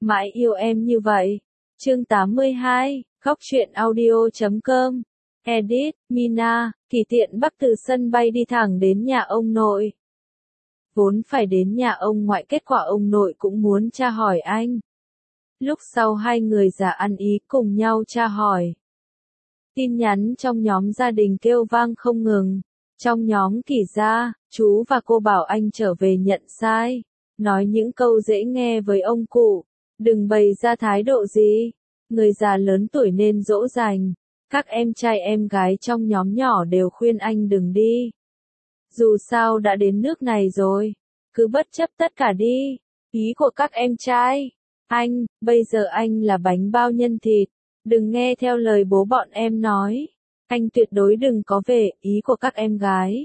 Mãi yêu em như vậy. Chương 82, khóc chuyện audio.com. Edit, Mina, Kỳ Tiện Bắc từ sân bay đi thẳng đến nhà ông nội. Vốn phải đến nhà ông ngoại, kết quả ông nội cũng muốn tra hỏi anh. Lúc sau hai người già ăn ý cùng nhau tra hỏi. Tin nhắn trong nhóm gia đình kêu vang không ngừng. Trong nhóm Kỳ gia, chú và cô bảo anh trở về nhận sai. Nói những câu dễ nghe với ông cụ. Đừng bày ra thái độ gì. Người già lớn tuổi nên dỗ dành. Các em trai em gái trong nhóm nhỏ đều khuyên anh đừng đi. Dù sao đã đến nước này rồi. Cứ bất chấp tất cả đi. Ý của các em trai. Anh, bây giờ anh là bánh bao nhân thịt. Đừng nghe theo lời bố bọn em nói. Anh tuyệt đối đừng có về, ý của các em gái.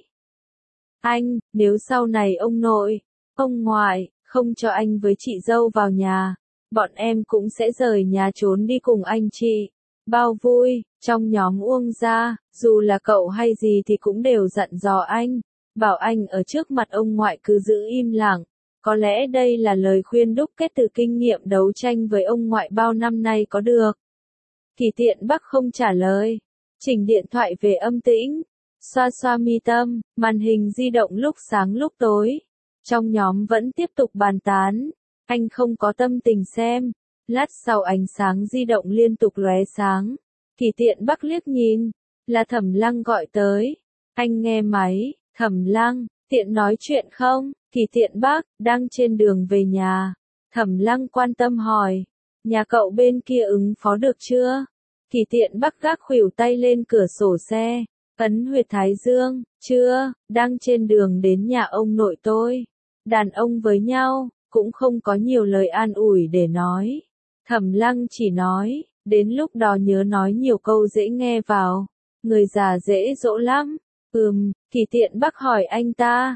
Anh, nếu sau này ông nội, ông ngoại, không cho anh với chị dâu vào nhà, bọn em cũng sẽ rời nhà trốn đi cùng anh chị. Bao vui, trong nhóm Uông gia, dù là cậu hay gì thì cũng đều dặn dò anh, bảo anh ở trước mặt ông ngoại cứ giữ im lặng. Có lẽ đây là lời khuyên đúc kết từ kinh nghiệm đấu tranh với ông ngoại bao năm nay có được. Kỳ Tiện Bắc không trả lời. Chỉnh điện thoại về âm tĩnh. Xoa xoa mi tâm, màn hình di động lúc sáng lúc tối. Trong nhóm vẫn tiếp tục bàn tán. Anh không có tâm tình xem. Lát sau ánh sáng di động liên tục lóe sáng. Kỳ Tiện Bắc liếc nhìn. Là Thẩm Lăng gọi tới. Anh nghe máy. Thẩm Lăng, tiện nói chuyện không? Kỳ Tiện Bắc, đang trên đường về nhà. Thẩm Lăng quan tâm hỏi. Nhà cậu bên kia ứng phó được chưa? Kỳ Tiện Bắc gác khuỷu tay lên cửa sổ xe. Ấn huyệt thái dương. Chưa, đang trên đường đến nhà ông nội tôi. Đàn ông với nhau, cũng không có nhiều lời an ủi để nói. Thẩm Lăng chỉ nói, đến lúc đó nhớ nói nhiều câu dễ nghe vào. Người già dễ dỗ lắm. Kỳ Tiện Bắc hỏi anh ta.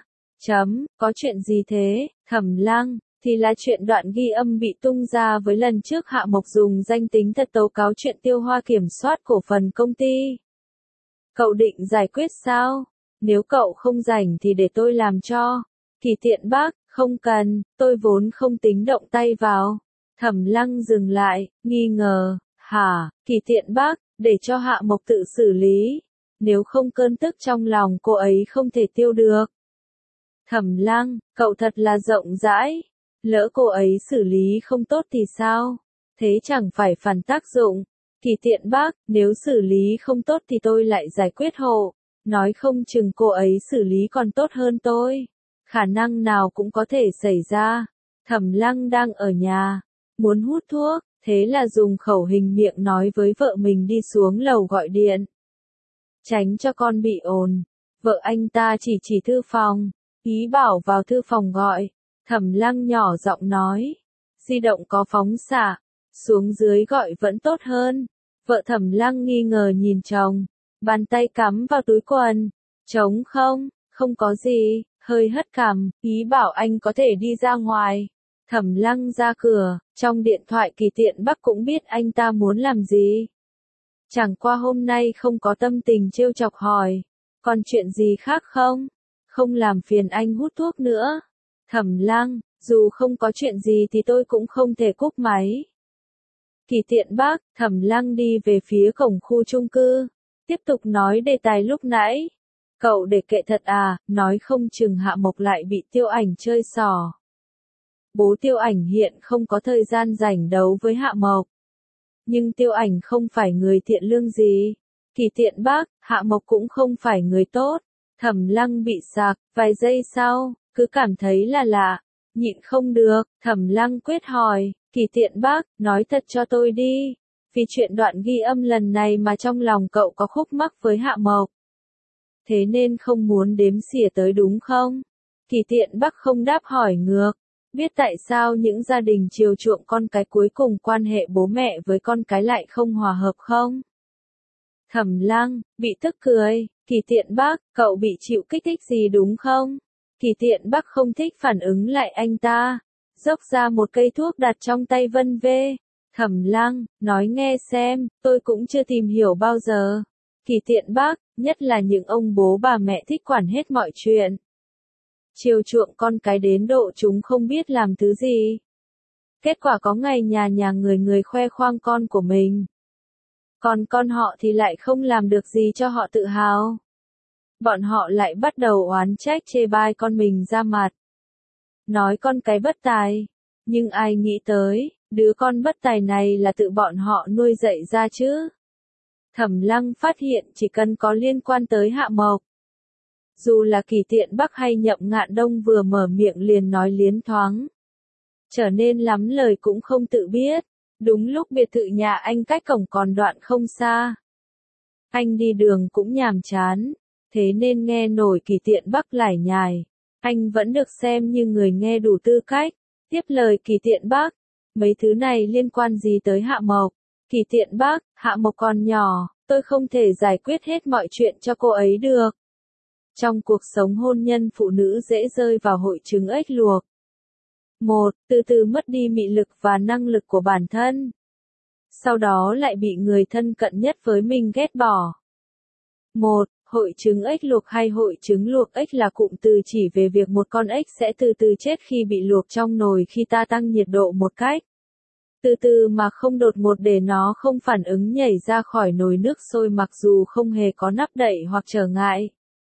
Có chuyện gì thế, Thẩm Lăng? Thì là chuyện đoạn ghi âm bị tung ra với lần trước Hạ Mộc dùng danh tính thật tố cáo chuyện Tiêu Hoa kiểm soát cổ phần công ty. Cậu định giải quyết sao? Nếu cậu không rảnh thì để tôi làm cho. Kỳ Tiện Bắc, không cần, tôi vốn không tính động tay vào. Thẩm Lăng dừng lại, nghi ngờ, hả? Kỳ Tiện Bắc, để cho Hạ Mộc tự xử lý. Nếu không cơn tức trong lòng cô ấy không thể tiêu được. Thẩm Lăng, cậu thật là rộng rãi. Lỡ cô ấy xử lý không tốt thì sao? Thế chẳng phải phản tác dụng. Kỳ Tiện Bắc, nếu xử lý không tốt thì tôi lại giải quyết hộ. Nói không chừng cô ấy xử lý còn tốt hơn tôi. Khả năng nào cũng có thể xảy ra. Thẩm Lăng đang ở nhà. Muốn hút thuốc, thế là dùng khẩu hình miệng nói với vợ mình đi xuống lầu gọi điện. Tránh cho con bị ồn. Vợ anh ta chỉ thư phòng. Ý bảo vào thư phòng gọi. Thẩm Lăng nhỏ giọng nói. Di động có phóng xạ. Xuống dưới gọi vẫn tốt hơn. Vợ Thẩm Lăng nghi ngờ nhìn chồng. Bàn tay cắm vào túi quần. Trống không? Không có gì. Hơi hất cằm. Ý bảo anh có thể đi ra ngoài. Thẩm Lăng ra cửa. Trong điện thoại Kỳ Tiện Bắc cũng biết anh ta muốn làm gì. Chẳng qua hôm nay không có tâm tình trêu chọc hỏi. Còn chuyện gì khác không? Không làm phiền anh hút thuốc nữa. Thẩm Lăng, dù không có chuyện gì thì tôi cũng không thể cúp máy. Kỳ Tiện Bắc, Thẩm Lăng đi về phía cổng khu chung cư. Tiếp tục nói đề tài lúc nãy. Cậu để kệ thật à, nói không chừng Hạ Mộc lại bị Tiêu Ảnh chơi xỏ. Bố Tiêu Ảnh hiện không có thời gian rảnh đấu với Hạ Mộc. Nhưng Tiêu Ảnh không phải người thiện lương gì. Kỳ Tiện Bắc, Hạ Mộc cũng không phải người tốt. Thẩm Lăng bị sặc, vài giây sau, cứ cảm thấy là lạ. Nhịn không được, Thẩm Lăng quyết hỏi, Kỳ Tiện Bắc, nói thật cho tôi đi. Vì chuyện đoạn ghi âm lần này mà trong lòng cậu có khúc mắc với Hạ Mộc. Thế nên không muốn đếm xỉa tới đúng không? Kỳ Tiện Bắc không đáp hỏi ngược. Biết tại sao những gia đình chiều chuộng con cái cuối cùng quan hệ bố mẹ với con cái lại không hòa hợp không? Thẩm Lăng, bị tức cười. Kỳ Tiện Bắc, cậu bị chịu kích thích gì đúng không? Kỳ Tiện Bắc không thích phản ứng lại anh ta. Dốc ra một cây thuốc đặt trong tay vân vê. Thẩm Lăng, nói nghe xem, tôi cũng chưa tìm hiểu bao giờ. Kỳ Tiện Bắc, nhất là những ông bố bà mẹ thích quản hết mọi chuyện. Chiều chuộng con cái đến độ chúng không biết làm thứ gì. Kết quả có ngày nhà nhà người người khoe khoang con của mình. Còn con họ thì lại không làm được gì cho họ tự hào. Bọn họ lại bắt đầu oán trách chê bai con mình ra mặt. Nói con cái bất tài. Nhưng ai nghĩ tới, đứa con bất tài này là tự bọn họ nuôi dạy ra chứ. Thẩm Lăng phát hiện chỉ cần có liên quan tới Hạ Mộc. Dù là Kỳ Tiện Bắc hay Nhậm Ngạn Đông vừa mở miệng liền nói liến thoáng. Trở nên lắm lời cũng không tự biết. Đúng lúc biệt thự nhà anh cách cổng còn đoạn không xa. Anh đi đường cũng nhàm chán. Thế nên nghe nổi Kỳ Tiện Bắc lải nhải. Anh vẫn được xem như người nghe đủ tư cách. Tiếp lời Kỳ Tiện Bắc. Mấy thứ này liên quan gì tới Hạ Mộc? Kỳ Tiện Bắc, Hạ Mộc còn nhỏ, tôi không thể giải quyết hết mọi chuyện cho cô ấy được. Trong cuộc sống hôn nhân phụ nữ dễ rơi vào hội chứng ếch luộc. 1. Từ từ mất đi mị lực và năng lực của bản thân. Sau đó lại bị người thân cận nhất với mình ghét bỏ. 1. Hội chứng ếch luộc hay hội chứng luộc ếch là cụm từ chỉ về việc một con ếch sẽ từ từ chết khi bị luộc trong nồi khi ta tăng nhiệt độ một cách từ từ mà không đột ngột để nó không phản ứng nhảy ra khỏi nồi nước sôi mặc dù không hề có nắp đậy hoặc trở ngại.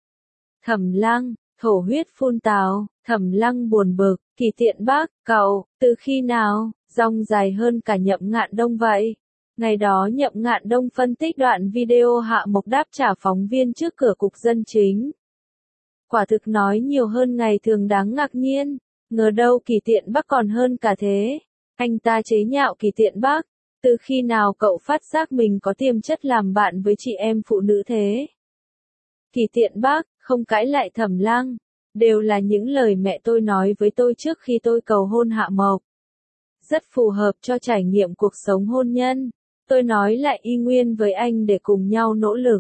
Thẩm Lăng, thổ huyết phun tào, Thẩm Lăng buồn bực, Kỳ Tiện Bắc, cậu, từ khi nào, dòng dài hơn cả Nhậm Ngạn Đông vậy? Ngày đó Nhậm Ngạn Đông phân tích đoạn video Hạ Mộc đáp trả phóng viên trước cửa cục dân chính. Quả thực nói nhiều hơn ngày thường đáng ngạc nhiên, ngờ đâu Kỳ Tiện Bắc còn hơn cả thế. Anh ta chế nhạo Kỳ Tiện Bắc, từ khi nào cậu phát giác mình có tiềm chất làm bạn với chị em phụ nữ thế? Kỳ Tiện Bắc, không cãi lại Thẩm Lăng, đều là những lời mẹ tôi nói với tôi trước khi tôi cầu hôn Hạ Mộc. Rất phù hợp cho trải nghiệm cuộc sống hôn nhân. Tôi nói lại y nguyên với anh để cùng nhau nỗ lực.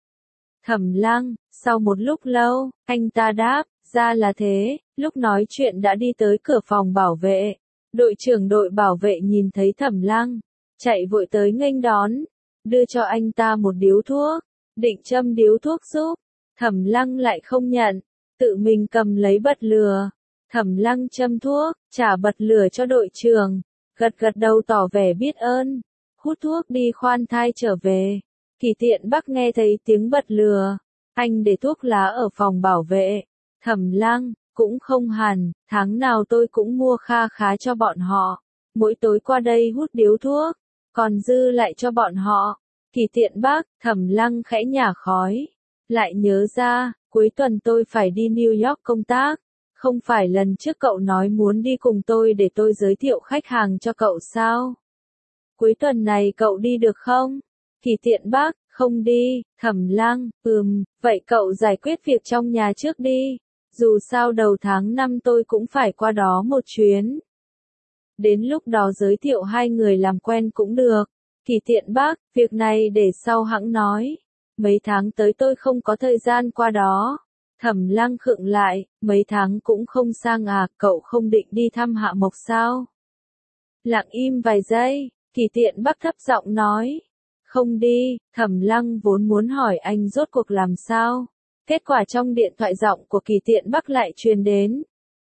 Thẩm Lăng, sau một lúc lâu, anh ta đáp, ra là thế, lúc nói chuyện đã đi tới cửa phòng bảo vệ. Đội trưởng đội bảo vệ nhìn thấy Thẩm Lăng, chạy vội tới nghênh đón, đưa cho anh ta một điếu thuốc, định châm điếu thuốc giúp. Thẩm Lăng lại không nhận, tự mình cầm lấy bật lửa. Thẩm Lăng châm thuốc, trả bật lửa cho đội trưởng, gật gật đầu tỏ vẻ biết ơn, hút thuốc đi khoan thai trở về. Kỳ Tiện Bắc nghe thấy tiếng bật lửa, anh để thuốc lá ở phòng bảo vệ. Thẩm Lăng, cũng không hẳn, tháng nào tôi cũng mua kha khá cho bọn họ, mỗi tối qua đây hút điếu thuốc, còn dư lại cho bọn họ. Kỳ Tiện Bắc, Thẩm Lăng khẽ nhả khói, lại nhớ ra, cuối tuần tôi phải đi New York công tác, không phải lần trước cậu nói muốn đi cùng tôi để tôi giới thiệu khách hàng cho cậu sao? Cuối tuần này cậu đi được không? Kỳ Tiện Bắc, không đi. Thẩm Lăng, vậy cậu giải quyết việc trong nhà trước đi. Dù sao đầu tháng 5 tôi cũng phải qua đó một chuyến. Đến lúc đó giới thiệu hai người làm quen cũng được. Kỳ Tiện Bắc, việc này để sau hẵng nói. Mấy tháng tới tôi không có thời gian qua đó. Thẩm Lăng khựng lại, mấy tháng cũng không sang à, cậu không định đi thăm Hạ Mộc sao? Lặng im vài giây, Kỳ Tiện Bắc thấp giọng nói. Không đi. Thẩm Lăng vốn muốn hỏi anh rốt cuộc làm sao. Kết quả trong điện thoại giọng của Kỳ Tiện Bắc lại truyền đến.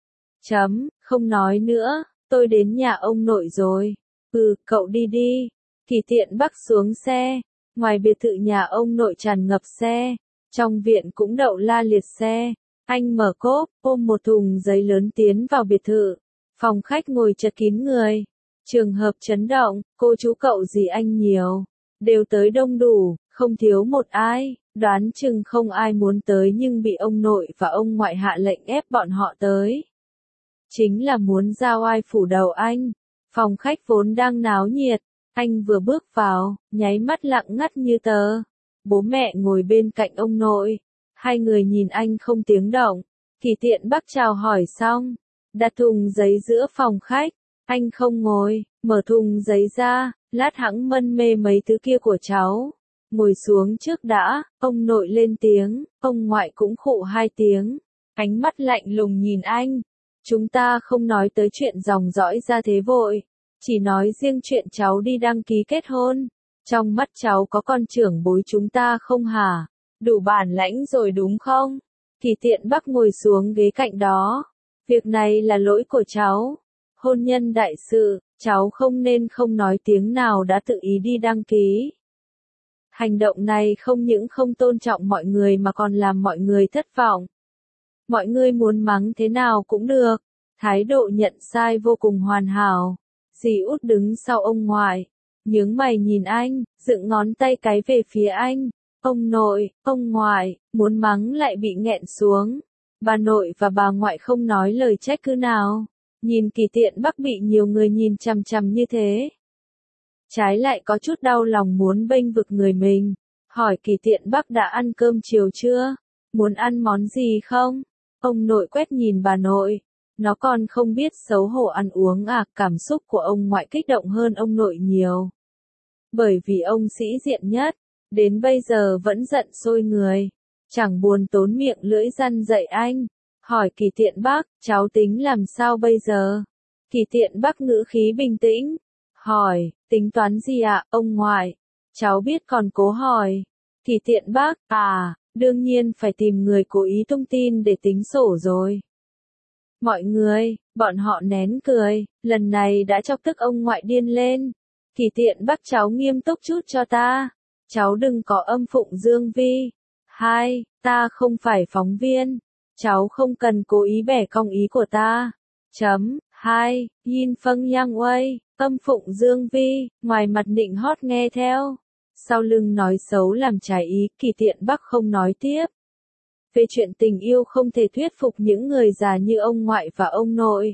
Không nói nữa, tôi đến nhà ông nội rồi. Cậu đi đi. Kỳ Tiện Bắc xuống xe. Ngoài biệt thự nhà ông nội tràn ngập xe. Trong viện cũng đậu la liệt xe. Anh mở cốp, ôm một thùng giấy lớn tiến vào biệt thự. Phòng khách ngồi chật kín người. Trường hợp chấn động, cô chú cậu gì anh nhiều. Đều tới đông đủ, không thiếu một ai. Đoán chừng không ai muốn tới nhưng bị ông nội và ông ngoại hạ lệnh ép bọn họ tới. Chính là muốn giao oai phủ đầu anh. Phòng khách vốn đang náo nhiệt. Anh vừa bước vào, nháy mắt lặng ngắt như tờ. Bố mẹ ngồi bên cạnh ông nội. Hai người nhìn anh không tiếng động. Kỳ Tiện Bắc chào hỏi xong. Đặt thùng giấy giữa phòng khách. Anh không ngồi, mở thùng giấy ra, lát hẵng mân mê mấy thứ kia của cháu. Ngồi xuống trước đã, ông nội lên tiếng, ông ngoại cũng khụ hai tiếng. Ánh mắt lạnh lùng nhìn anh. Chúng ta không nói tới chuyện dòng dõi ra thế vội. Chỉ nói riêng chuyện cháu đi đăng ký kết hôn. Trong mắt cháu có con trưởng bối chúng ta không hả? Đủ bản lãnh rồi đúng không? Kỳ Tiện Bắc ngồi xuống ghế cạnh đó. Việc này là lỗi của cháu. Hôn nhân đại sự, cháu không nên không nói tiếng nào đã tự ý đi đăng ký. Hành động này không những không tôn trọng mọi người mà còn làm mọi người thất vọng. Mọi người muốn mắng thế nào cũng được, thái độ nhận sai vô cùng hoàn hảo. Dì Út đứng sau ông ngoại, nhướng mày nhìn anh, dựng ngón tay cái về phía anh. Ông nội, ông ngoại, muốn mắng lại bị nghẹn xuống. Bà nội và bà ngoại không nói lời trách cứ nào. Nhìn Kỳ Tiện Bắc bị nhiều người nhìn chằm chằm như thế. Trái lại có chút đau lòng muốn bênh vực người mình. Hỏi Kỳ Tiện Bắc đã ăn cơm chiều chưa? Muốn ăn món gì không? Ông nội quét nhìn bà nội. Nó còn không biết xấu hổ ăn uống à, cảm xúc của ông ngoại kích động hơn ông nội nhiều. Bởi vì ông sĩ diện nhất, đến bây giờ vẫn giận sôi người. Chẳng buồn tốn miệng lưỡi răn dạy anh. Hỏi Kỳ Tiện Bắc, cháu tính làm sao bây giờ? Kỳ Tiện Bắc ngữ khí bình tĩnh. Hỏi, tính toán gì ạ, ông ngoại? Cháu biết còn cố hỏi. Kỳ Tiện Bắc, đương nhiên phải tìm người cố ý tung tin để tính sổ rồi. Mọi người, bọn họ nén cười, lần này đã chọc tức ông ngoại điên lên. Kỳ Tiện Bắc, cháu nghiêm túc chút cho ta. Cháu đừng có âm phụng Dương Vi. Ta không phải phóng viên. Cháu không cần cố ý bẻ cong ý của ta. Yin Phâng Yang Uây, âm phụng Dương Vi, ngoài mặt nịnh hót nghe theo. Sau lưng nói xấu làm trái ý, Kỳ Tiện Bắc không nói tiếp. Về chuyện tình yêu không thể thuyết phục những người già như ông ngoại và ông nội.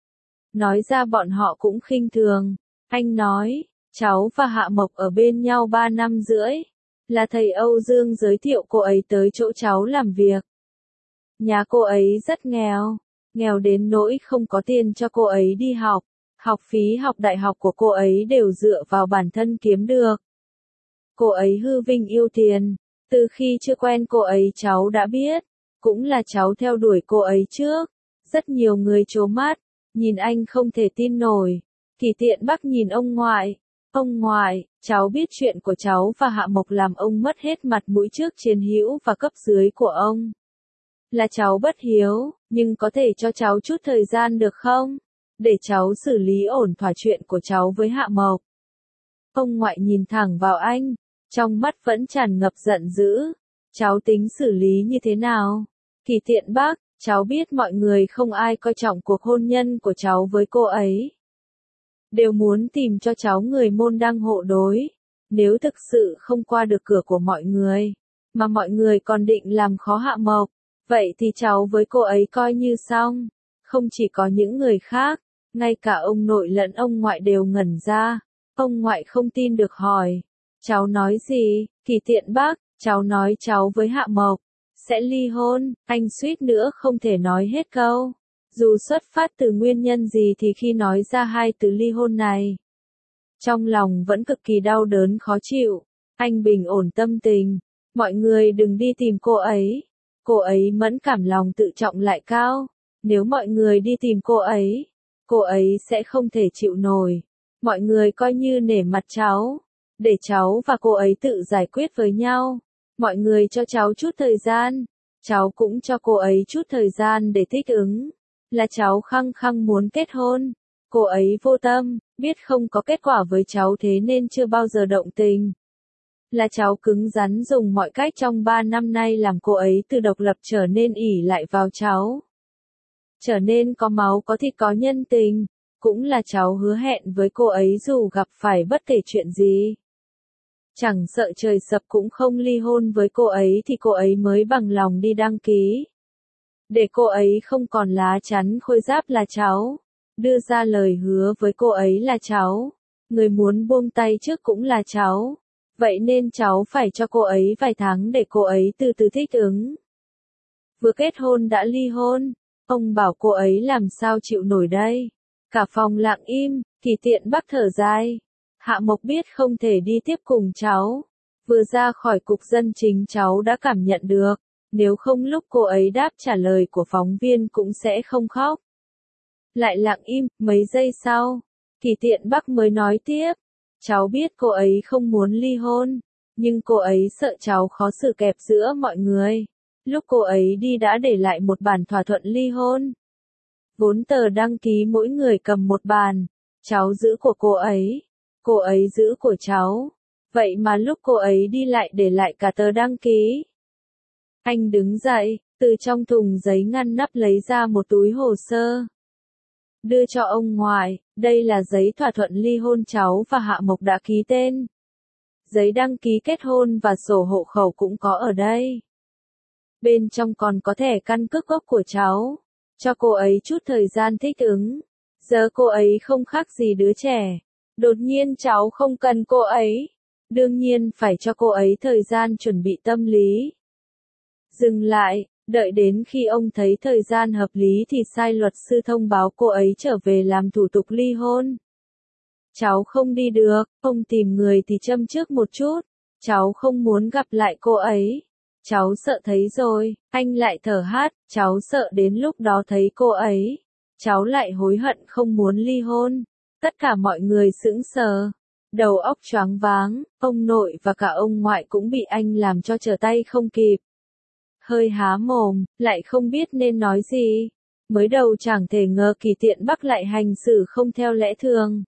Nói ra bọn họ cũng khinh thường. Anh nói, cháu và Hạ Mộc ở bên nhau 3 năm rưỡi. Là thầy Âu Dương giới thiệu cô ấy tới chỗ cháu làm việc. Nhà cô ấy rất nghèo. Nghèo đến nỗi không có tiền cho cô ấy đi học. Học phí học đại học của cô ấy đều dựa vào bản thân kiếm được. Cô ấy hư vinh yêu tiền. Từ khi chưa quen cô ấy cháu đã biết. Cũng là cháu theo đuổi cô ấy trước. Rất nhiều người trố mắt. Nhìn anh không thể tin nổi. Kỳ Tiện Bắc nhìn ông ngoại. Ông ngoại, cháu biết chuyện của cháu và Hạ Mộc làm ông mất hết mặt mũi trước chiến hữu và cấp dưới của ông. Là cháu bất hiếu, nhưng có thể cho cháu chút thời gian được không? Để cháu xử lý ổn thỏa chuyện của cháu với Hạ Mộc. Ông ngoại nhìn thẳng vào anh, trong mắt vẫn tràn ngập giận dữ. Cháu tính xử lý như thế nào? Kỳ Tiện Bắc, cháu biết mọi người không ai coi trọng cuộc hôn nhân của cháu với cô ấy. Đều muốn tìm cho cháu người môn đăng hộ đối. Nếu thực sự không qua được cửa của mọi người, mà mọi người còn định làm khó Hạ Mộc, vậy thì cháu với cô ấy coi như xong. Không chỉ có những người khác, ngay cả ông nội lẫn ông ngoại đều ngẩn ra. Ông ngoại không tin được hỏi. Cháu nói gì? Kỳ Tiện Bắc, cháu nói cháu với Hạ Mộc sẽ ly hôn. Anh suýt nữa không thể nói hết câu. Dù xuất phát từ nguyên nhân gì thì khi nói ra hai từ ly hôn này, trong lòng vẫn cực kỳ đau đớn khó chịu. Anh bình ổn tâm tình. Mọi người đừng đi tìm cô ấy. Cô ấy mẫn cảm, lòng tự trọng lại cao. Nếu mọi người đi tìm cô ấy sẽ không thể chịu nổi. Mọi người coi như nể mặt cháu. Để cháu và cô ấy tự giải quyết với nhau. Mọi người cho cháu chút thời gian. Cháu cũng cho cô ấy chút thời gian để thích ứng. Là cháu khăng khăng muốn kết hôn. Cô ấy vô tâm, biết không có kết quả với cháu thế nên chưa bao giờ động tình. Là cháu cứng rắn dùng mọi cách trong 3 năm nay làm cô ấy từ độc lập trở nên ỷ lại vào cháu. Trở nên có máu có thịt có nhân tình. Cũng là cháu hứa hẹn với cô ấy dù gặp phải bất kể chuyện gì. Chẳng sợ trời sập cũng không ly hôn với cô ấy thì cô ấy mới bằng lòng đi đăng ký. Để cô ấy không còn lá chắn khôi giáp là cháu. Đưa ra lời hứa với cô ấy là cháu. Người muốn buông tay trước cũng là cháu. Vậy nên cháu phải cho cô ấy vài tháng để cô ấy từ từ thích ứng. Vừa kết hôn đã ly hôn. Ông bảo cô ấy làm sao chịu nổi đây. Cả phòng lặng im, Kỳ Tiện Bắc thở dài. Hạ Mộc biết không thể đi tiếp cùng cháu. Vừa ra khỏi cục dân chính cháu đã cảm nhận được. Nếu không lúc cô ấy đáp trả lời của phóng viên cũng sẽ không khóc. Lại lặng im, mấy giây sau, Kỳ Tiện Bắc mới nói tiếp. Cháu biết cô ấy không muốn ly hôn, nhưng cô ấy sợ cháu khó xử kẹp giữa mọi người. Lúc cô ấy đi đã để lại một bản thỏa thuận ly hôn. 4 tờ đăng ký mỗi người cầm một bản. Cháu giữ của cô ấy giữ của cháu. Vậy mà lúc cô ấy đi lại để lại cả tờ đăng ký. Anh đứng dậy, từ trong thùng giấy ngăn nắp lấy ra một túi hồ sơ. Đưa cho ông ngoại, đây là giấy thỏa thuận ly hôn cháu và Hạ Mộc đã ký tên. Giấy đăng ký kết hôn và sổ hộ khẩu cũng có ở đây. Bên trong còn có thẻ căn cước gốc của cháu. Cho cô ấy chút thời gian thích ứng. Giờ cô ấy không khác gì đứa trẻ. Đột nhiên cháu không cần cô ấy. Đương nhiên phải cho cô ấy thời gian chuẩn bị tâm lý. Dừng lại, đợi đến khi ông thấy thời gian hợp lý thì sai luật sư thông báo cô ấy trở về làm thủ tục ly hôn. Cháu không đi được, ông tìm người thì châm trước một chút. Cháu không muốn gặp lại cô ấy. Cháu sợ thấy rồi, anh lại thở hát, cháu sợ đến lúc đó thấy cô ấy. Cháu lại hối hận không muốn ly hôn. Tất cả mọi người sững sờ. Đầu óc choáng váng, ông nội và cả ông ngoại cũng bị anh làm cho trở tay không kịp. Hơi há mồm, lại không biết nên nói gì. Mới đầu chẳng thể ngờ Kỳ Tiện Bắc lại hành xử không theo lẽ thường.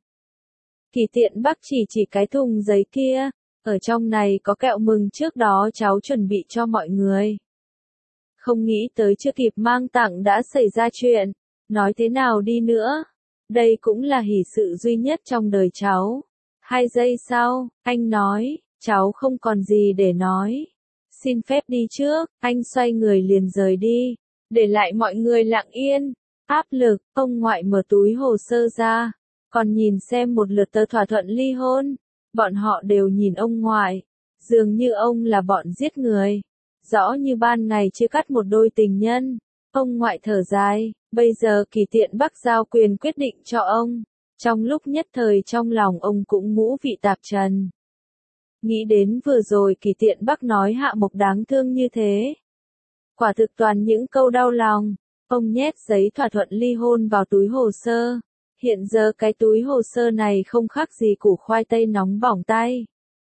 Kỳ Tiện Bắc chỉ cái thùng giấy kia, ở trong này có kẹo mừng trước đó cháu chuẩn bị cho mọi người. Không nghĩ tới chưa kịp mang tặng đã xảy ra chuyện, nói thế nào đi nữa. Đây cũng là hỷ sự duy nhất trong đời cháu. 2 giây sau, anh nói, cháu không còn gì để nói. Xin phép đi trước, anh xoay người liền rời đi, để lại mọi người lặng yên. Áp lực, ông ngoại mở túi hồ sơ ra, còn nhìn xem một lượt tờ thỏa thuận ly hôn. Bọn họ đều nhìn ông ngoại, dường như ông là bọn giết người. Rõ như ban ngày chia cắt một đôi tình nhân. Ông ngoại thở dài, bây giờ Kỳ Tiện Bắc giao quyền quyết định cho ông. Trong lúc nhất thời trong lòng ông cũng ngũ vị tạp trần. Nghĩ đến vừa rồi Kỳ Tiện Bắc nói Hạ Mộc đáng thương như thế. Quả thực toàn những câu đau lòng. Ông nhét giấy thỏa thuận ly hôn vào túi hồ sơ. Hiện giờ cái túi hồ sơ này không khác gì củ khoai tây nóng bỏng tay.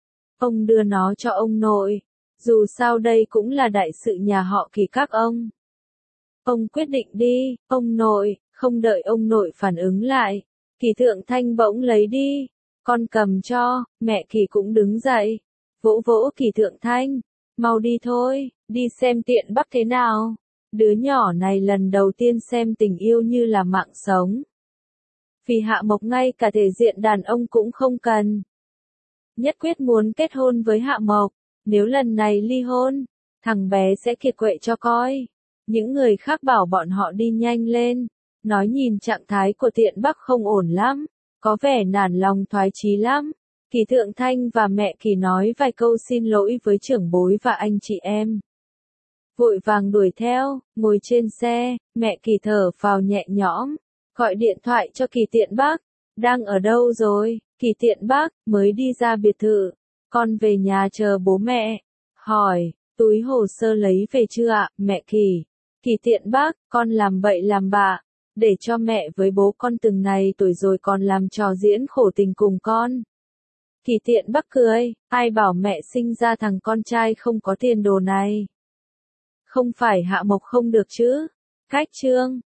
Ông đưa nó cho ông nội. Dù sao đây cũng là đại sự nhà họ Kỳ các ông. Ông quyết định đi, ông nội, không đợi ông nội phản ứng lại. Kỳ Thượng Thanh bỗng lấy đi. Con cầm cho, mẹ Kỳ cũng đứng dậy. Vỗ vỗ Kỳ Thượng Thanh. Mau đi thôi, đi xem Tiện Bắc thế nào. Đứa nhỏ này lần đầu tiên xem tình yêu như là mạng sống. Vì Hạ Mộc ngay cả thể diện đàn ông cũng không cần. Nhất quyết muốn kết hôn với Hạ Mộc. Nếu lần này ly hôn, thằng bé sẽ kiệt quệ cho coi. Những người khác bảo bọn họ đi nhanh lên. Nói nhìn trạng thái của Tiện Bắc không ổn lắm. Có vẻ nản lòng thoái chí lắm. Kỳ Thượng Thanh và mẹ Kỳ nói vài câu xin lỗi với trưởng bối và anh chị em. Vội vàng đuổi theo, ngồi trên xe, mẹ Kỳ thở phào nhẹ nhõm. Gọi điện thoại cho Kỳ Tiện Bắc. Đang ở đâu rồi? Kỳ Tiện Bắc, mới đi ra biệt thự. Con về nhà chờ bố mẹ. Hỏi, túi hồ sơ lấy về chưa ạ, mẹ Kỳ? Kỳ Tiện Bắc, con làm bậy làm bạ. Để cho mẹ với bố con từng này tuổi rồi còn làm trò diễn khổ tình cùng con. Kỳ Tiện Bắc cười, ai bảo mẹ sinh ra thằng con trai không có tiền đồ này. Không phải Hạ Mộc không được chứ. Cách chương.